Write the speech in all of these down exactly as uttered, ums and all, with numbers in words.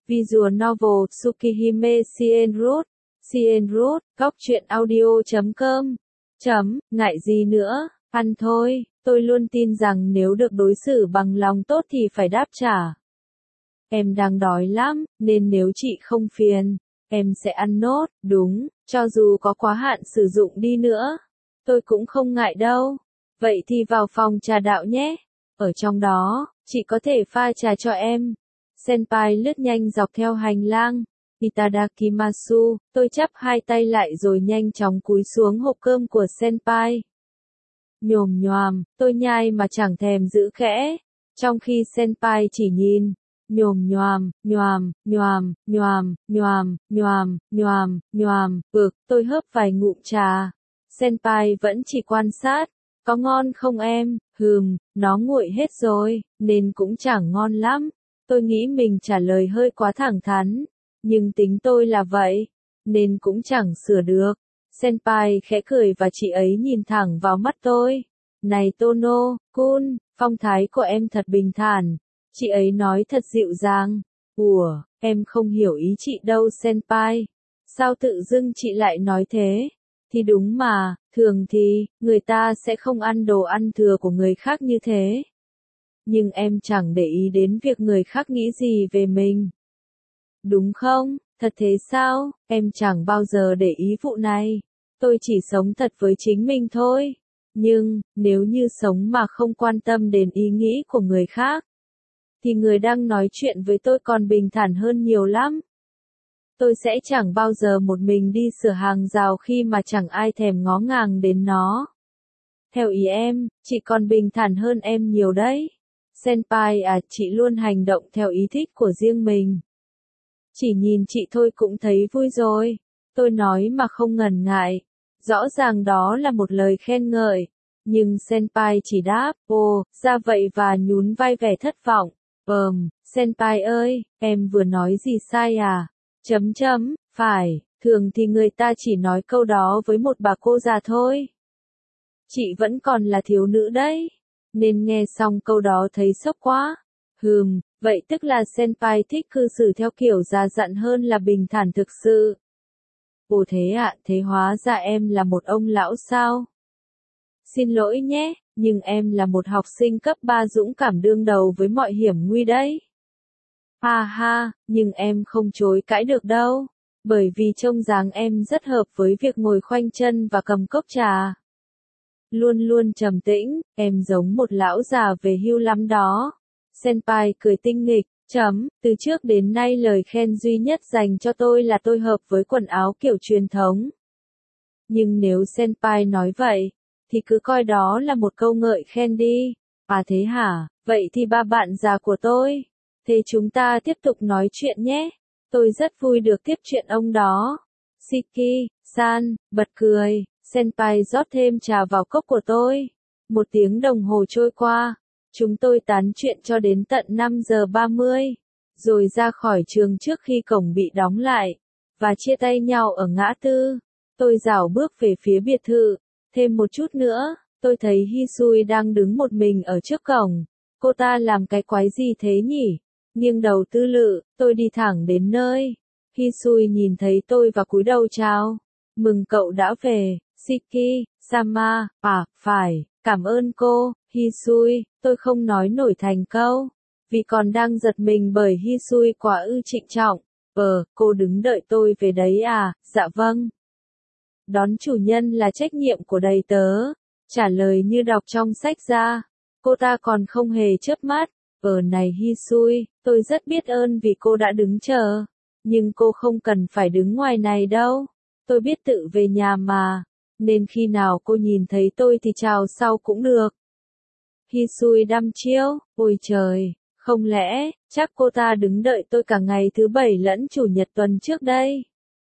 Visual Novel Tsukihime Shienroot, Shienroot, góc truyện audio chấm com. Chấm, ngại gì nữa, ăn thôi, tôi luôn tin rằng nếu được đối xử bằng lòng tốt thì phải đáp trả. Em đang đói lắm, nên nếu chị không phiền, em sẽ ăn nốt, đúng, cho dù có quá hạn sử dụng đi nữa. Tôi cũng không ngại đâu. Vậy thì vào phòng trà đạo nhé. Ở trong đó, chị có thể pha trà cho em. Senpai lướt nhanh dọc theo hành lang. Itadakimasu, tôi chắp hai tay lại rồi nhanh chóng cúi xuống hộp cơm của Senpai. Nhồm nhoàm, tôi nhai mà chẳng thèm giữ khẽ. Trong khi Senpai chỉ nhìn. Nhồm nhoàm, nhoàm, nhoàm, nhoàm, nhoàm, nhoàm, nhoàm, nhoàm, ực, tôi hớp vài ngụm trà. Senpai vẫn chỉ quan sát. Có ngon không em? Hừm, nó nguội hết rồi, nên cũng chẳng ngon lắm. Tôi nghĩ mình trả lời hơi quá thẳng thắn. Nhưng tính tôi là vậy, nên cũng chẳng sửa được. Senpai khẽ cười và chị ấy nhìn thẳng vào mắt tôi. Này Tono-kun, phong thái của em thật bình thản. Chị ấy nói thật dịu dàng. Ủa, em không hiểu ý chị đâu Senpai. Sao tự dưng chị lại nói thế? Thì đúng mà, thường thì, người ta sẽ không ăn đồ ăn thừa của người khác như thế. Nhưng em chẳng để ý đến việc người khác nghĩ gì về mình. Đúng không? Thật thế sao? Em chẳng bao giờ để ý vụ này. Tôi chỉ sống thật với chính mình thôi. Nhưng, nếu như sống mà không quan tâm đến ý nghĩ của người khác, thì người đang nói chuyện với tôi còn bình thản hơn nhiều lắm. Tôi sẽ chẳng bao giờ một mình đi sửa hàng rào khi mà chẳng ai thèm ngó ngàng đến nó. Theo ý em, chị còn bình thản hơn em nhiều đấy. Senpai à, chị luôn hành động theo ý thích của riêng mình. Chỉ nhìn chị thôi cũng thấy vui rồi. Tôi nói mà không ngần ngại. Rõ ràng đó là một lời khen ngợi. Nhưng Senpai chỉ đáp, ồ, ra vậy và nhún vai vẻ thất vọng. Ừm, Senpai ơi, em vừa nói gì sai à? Chấm chấm, phải, thường thì người ta chỉ nói câu đó với một bà cô già thôi. Chị vẫn còn là thiếu nữ đấy. Nên nghe xong câu đó thấy sốc quá. Hừm, vậy tức là Senpai thích cư xử theo kiểu già dặn hơn là bình thản thực sự. Ồ thế ạ, à, thế hóa ra em là một ông lão sao? Xin lỗi nhé, nhưng em là một học sinh cấp ba dũng cảm đương đầu với mọi hiểm nguy đấy. Ha ha, nhưng em không chối cãi được đâu, bởi vì trông dáng em rất hợp với việc ngồi khoanh chân và cầm cốc trà. Luôn luôn trầm tĩnh, em giống một lão già về hưu lắm đó. Senpai cười tinh nghịch, chấm, từ trước đến nay lời khen duy nhất dành cho tôi là tôi hợp với quần áo kiểu truyền thống. Nhưng nếu Senpai nói vậy, thì cứ coi đó là một câu ngợi khen đi. À thế hả, vậy thì ba bạn già của tôi. Thế chúng ta tiếp tục nói chuyện nhé. Tôi rất vui được tiếp chuyện ông đó. Shiki-san, bật cười, Senpai rót thêm trà vào cốc của tôi. Một tiếng đồng hồ trôi qua. Chúng tôi tán chuyện cho đến tận năm giờ ba mươi. Rồi ra khỏi trường trước khi cổng bị đóng lại. Và chia tay nhau ở ngã tư. Tôi rảo bước về phía biệt thự. Thêm một chút nữa, tôi thấy Hisui đang đứng một mình ở trước cổng. Cô ta làm cái quái gì thế nhỉ? Nghiêng đầu tư lự, tôi đi thẳng đến nơi. Hisui nhìn thấy tôi và cúi đầu chào. Mừng cậu đã về, Shiki-sama. À, phải, cảm ơn cô, Hisui. Tôi không nói nổi thành câu. Vì còn đang giật mình bởi Hisui quá ư trịnh trọng. Ờ, cô đứng đợi tôi về đấy à? Dạ vâng. Đón chủ nhân là trách nhiệm của đầy tớ. Trả lời như đọc trong sách ra. Cô ta còn không hề chớp mắt. Ờ này Hisui, tôi rất biết ơn vì cô đã đứng chờ. Nhưng cô không cần phải đứng ngoài này đâu. Tôi biết tự về nhà mà. Nên khi nào cô nhìn thấy tôi thì chào sau cũng được. Hisui đăm chiêu, ôi trời, không lẽ, chắc cô ta đứng đợi tôi cả ngày thứ bảy lẫn chủ nhật tuần trước đây.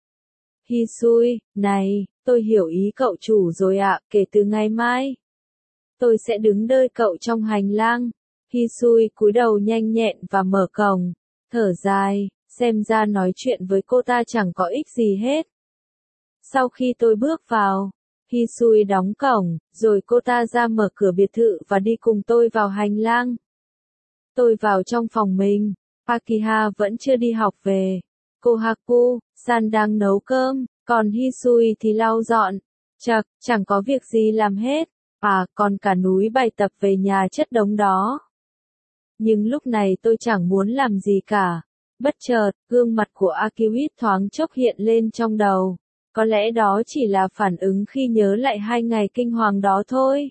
Hisui, này, tôi hiểu ý cậu chủ rồi ạ, kể từ ngày mai. Tôi sẽ đứng đợi cậu trong hành lang. Hisui cúi đầu nhanh nhẹn và mở cổng. Thở dài, xem ra nói chuyện với cô ta chẳng có ích gì hết. Sau khi tôi bước vào, Hisui đóng cổng, rồi cô ta ra mở cửa biệt thự và đi cùng tôi vào hành lang. Tôi vào trong phòng mình. Pakiha vẫn chưa đi học về. Kohaku-san đang nấu cơm, còn Hisui thì lau dọn. Chậc, chẳng có việc gì làm hết. À, còn cả núi bài tập về nhà chất đống đó. Nhưng lúc này tôi chẳng muốn làm gì cả. Bất chợt, gương mặt của Akiwit thoáng chốc hiện lên trong đầu. Có lẽ đó chỉ là phản ứng khi nhớ lại hai ngày kinh hoàng đó thôi.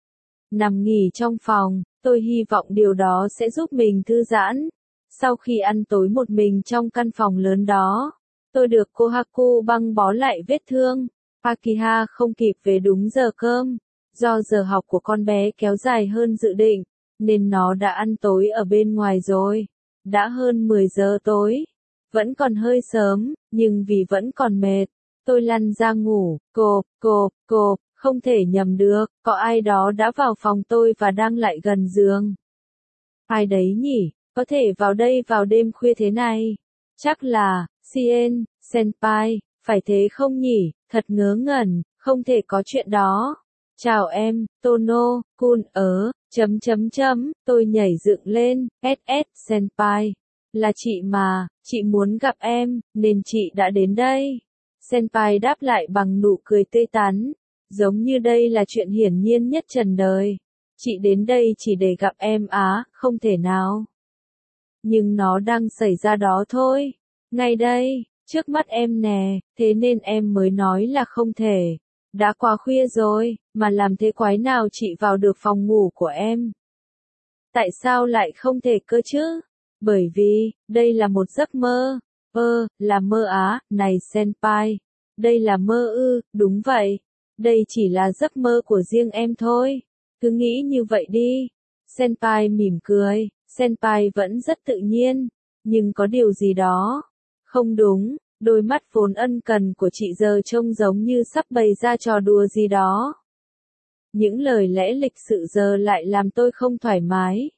Nằm nghỉ trong phòng, tôi hy vọng điều đó sẽ giúp mình thư giãn. Sau khi ăn tối một mình trong căn phòng lớn đó, tôi được Kohaku băng bó lại vết thương. Pakiha không kịp về đúng giờ cơm. Do giờ học của con bé kéo dài hơn dự định, nên nó đã ăn tối ở bên ngoài rồi. Đã hơn mười giờ tối. Vẫn còn hơi sớm, nhưng vì vẫn còn mệt, tôi lăn ra ngủ, cộp, cộp, cộp, không thể nhầm được, có ai đó đã vào phòng tôi và đang lại gần giường. Ai đấy nhỉ, có thể vào đây vào đêm khuya thế này? Chắc là, Sien, Senpai, phải thế không nhỉ, thật ngớ ngẩn, không thể có chuyện đó. Chào em, Tono, Kun ớ, chấm chấm chấm, tôi nhảy dựng lên, ét ét Senpai. Là chị mà, chị muốn gặp em, nên chị đã đến đây. Senpai đáp lại bằng nụ cười tươi tắn, giống như đây là chuyện hiển nhiên nhất trần đời. Chị đến đây chỉ để gặp em á, không thể nào. Nhưng nó đang xảy ra đó thôi. Ngay đây, trước mắt em nè, thế nên em mới nói là không thể. Đã quá khuya rồi, mà làm thế quái nào chị vào được phòng ngủ của em? Tại sao lại không thể cơ chứ? Bởi vì, đây là một giấc mơ. Ơ, là mơ á, này Senpai. Đây là mơ ư, đúng vậy. Đây chỉ là giấc mơ của riêng em thôi. Cứ nghĩ như vậy đi. Senpai mỉm cười. Senpai vẫn rất tự nhiên. Nhưng có điều gì đó. Không đúng. Đôi mắt vốn ân cần của chị giờ trông giống như sắp bày ra trò đùa gì đó. Những lời lẽ lịch sự giờ lại làm tôi không thoải mái.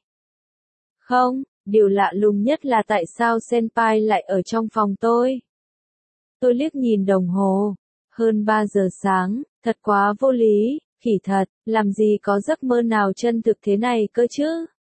Không, điều lạ lùng nhất là tại sao Senpai lại ở trong phòng tôi. Tôi liếc nhìn đồng hồ. Hơn ba giờ sáng, thật quá vô lý, khỉ thật, làm gì có giấc mơ nào chân thực thế này cơ chứ.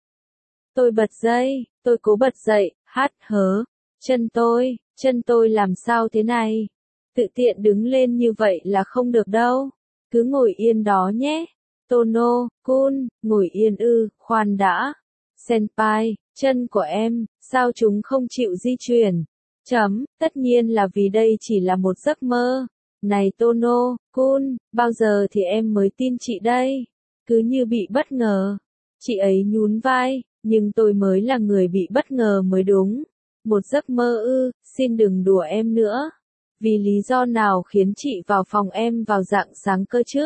Tôi bật dậy, tôi cố bật dậy, hát hớ. Chân tôi, chân tôi làm sao thế này? Tự tiện đứng lên như vậy là không được đâu. Cứ ngồi yên đó nhé. Tono, Kun, ngồi yên ư, khoan đã. Senpai, chân của em, sao chúng không chịu di chuyển? Chấm, tất nhiên là vì đây chỉ là một giấc mơ. Này Tono, Kun, bao giờ thì em mới tin chị đây? Cứ như bị bất ngờ. Chị ấy nhún vai, nhưng tôi mới là người bị bất ngờ mới đúng. Một giấc mơ ư, xin đừng đùa em nữa. Vì lý do nào khiến chị vào phòng em vào rạng sáng cơ chứ?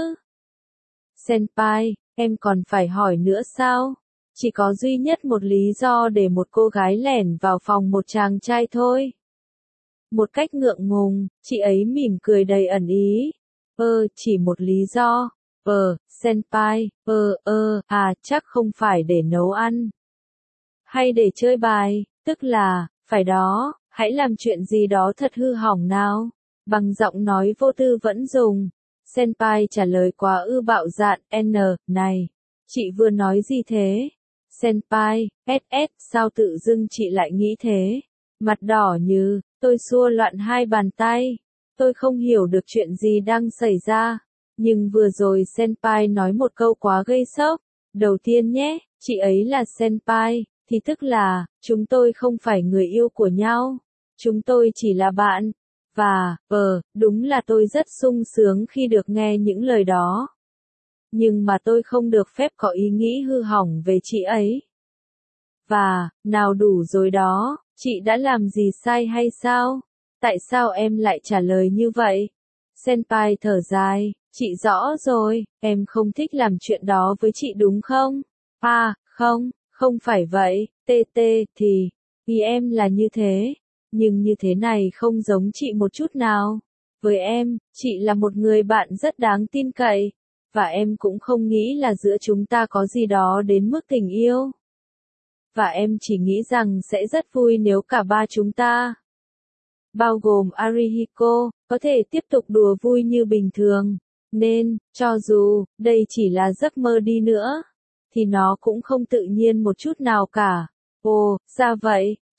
Senpai, em còn phải hỏi nữa sao? Chỉ có duy nhất một lý do để một cô gái lẻn vào phòng một chàng trai thôi. Một cách ngượng ngùng, chị ấy mỉm cười đầy ẩn ý. Ơ, chỉ một lý do. Ờ, Senpai, ờ, ờ, à, chắc không phải để nấu ăn. Hay để chơi bài, tức là, phải đó, hãy làm chuyện gì đó thật hư hỏng nào. Bằng giọng nói vô tư vẫn dùng. Senpai trả lời quá ư bạo dạn, N, này, chị vừa nói gì thế? Senpai, ét ét, sao tự dưng chị lại nghĩ thế? Mặt đỏ như, tôi xua loạn hai bàn tay. Tôi không hiểu được chuyện gì đang xảy ra. Nhưng vừa rồi Senpai nói một câu quá gây sốc. Đầu tiên nhé, chị ấy là Senpai, thì tức là, chúng tôi không phải người yêu của nhau. Chúng tôi chỉ là bạn. Và, ờ, đúng là tôi rất sung sướng khi được nghe những lời đó. Nhưng mà tôi không được phép có ý nghĩ hư hỏng về chị ấy. Và, nào đủ rồi đó, chị đã làm gì sai hay sao? Tại sao em lại trả lời như vậy? Senpai thở dài, chị rõ rồi, em không thích làm chuyện đó với chị đúng không? À, không, không phải vậy, tê tê, thì, vì em là như thế. Nhưng như thế này không giống chị một chút nào. Với em, chị là một người bạn rất đáng tin cậy. Và em cũng không nghĩ là giữa chúng ta có gì đó đến mức tình yêu. Và em chỉ nghĩ rằng sẽ rất vui nếu cả ba chúng ta, bao gồm Arihiko, có thể tiếp tục đùa vui như bình thường. Nên, cho dù, đây chỉ là giấc mơ đi nữa, thì nó cũng không tự nhiên một chút nào cả. Ồ, ra vậy,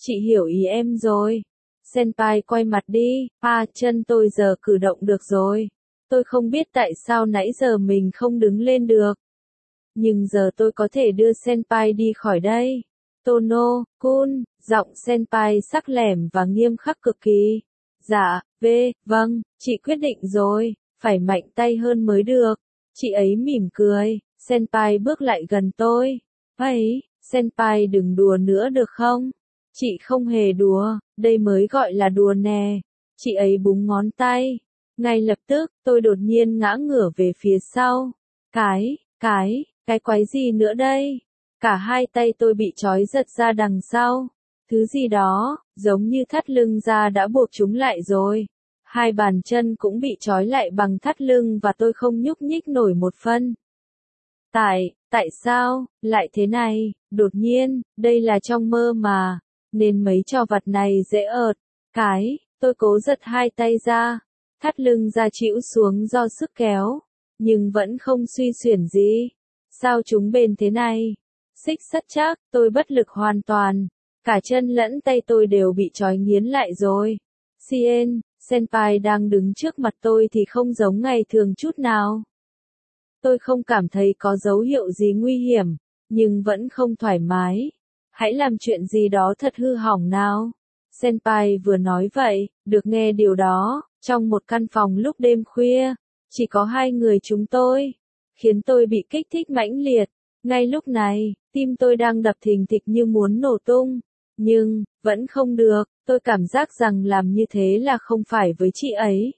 Chị hiểu ý em rồi. Senpai quay mặt đi, à chân tôi giờ cử động được rồi. Tôi không biết tại sao nãy giờ mình không đứng lên được. Nhưng giờ tôi có thể đưa Senpai đi khỏi đây. Tono, Kun, giọng Senpai sắc lẻm và nghiêm khắc cực kỳ. Dạ, v, vâng, chị quyết định rồi, phải mạnh tay hơn mới được. Chị ấy mỉm cười, Senpai bước lại gần tôi. Ấy, Senpai đừng đùa nữa được không? Chị không hề đùa, đây mới gọi là đùa nè. Chị ấy búng ngón tay. Ngay lập tức, tôi đột nhiên ngã ngửa về phía sau. Cái, cái, cái quái gì nữa đây? Cả hai tay tôi bị trói giật ra đằng sau. Thứ gì đó, giống như thắt lưng ra đã buộc chúng lại rồi. Hai bàn chân cũng bị trói lại bằng thắt lưng và tôi không nhúc nhích nổi một phân. Tại, tại sao, lại thế này, đột nhiên, đây là trong mơ mà, nên mấy trò vặt này dễ ợt. Cái, tôi cố giật hai tay ra, thắt lưng ra chịu xuống do sức kéo, nhưng vẫn không suy xuyển gì. Sao chúng bền thế này? Xích sắt chắc, tôi bất lực hoàn toàn. Cả chân lẫn tay tôi đều bị trói nghiến lại rồi. Sien, Senpai đang đứng trước mặt tôi thì không giống ngày thường chút nào. Tôi không cảm thấy có dấu hiệu gì nguy hiểm, nhưng vẫn không thoải mái. Hãy làm chuyện gì đó thật hư hỏng nào. Senpai vừa nói vậy, được nghe điều đó, trong một căn phòng lúc đêm khuya, chỉ có hai người chúng tôi, khiến tôi bị kích thích mãnh liệt. Ngay lúc này, tim tôi đang đập thình thịch như muốn nổ tung. Nhưng, vẫn không được, tôi cảm giác rằng làm như thế là không phải với chị ấy.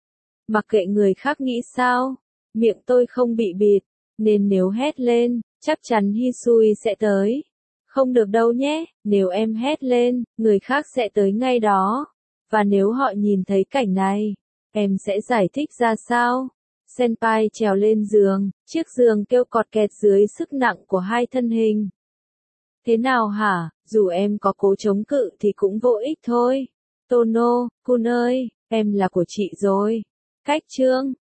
Mặc kệ người khác nghĩ sao, miệng tôi không bị bịt, nên nếu hét lên, chắc chắn Hisui sẽ tới. Không được đâu nhé, nếu em hét lên, người khác sẽ tới ngay đó. Và nếu họ nhìn thấy cảnh này, em sẽ giải thích ra sao? Senpai trèo lên giường, chiếc giường kêu cọt kẹt dưới sức nặng của hai thân hình. Thế nào hả, dù em có cố chống cự thì cũng vô ích thôi. Tono, Kun ơi, em là của chị rồi. Cách chương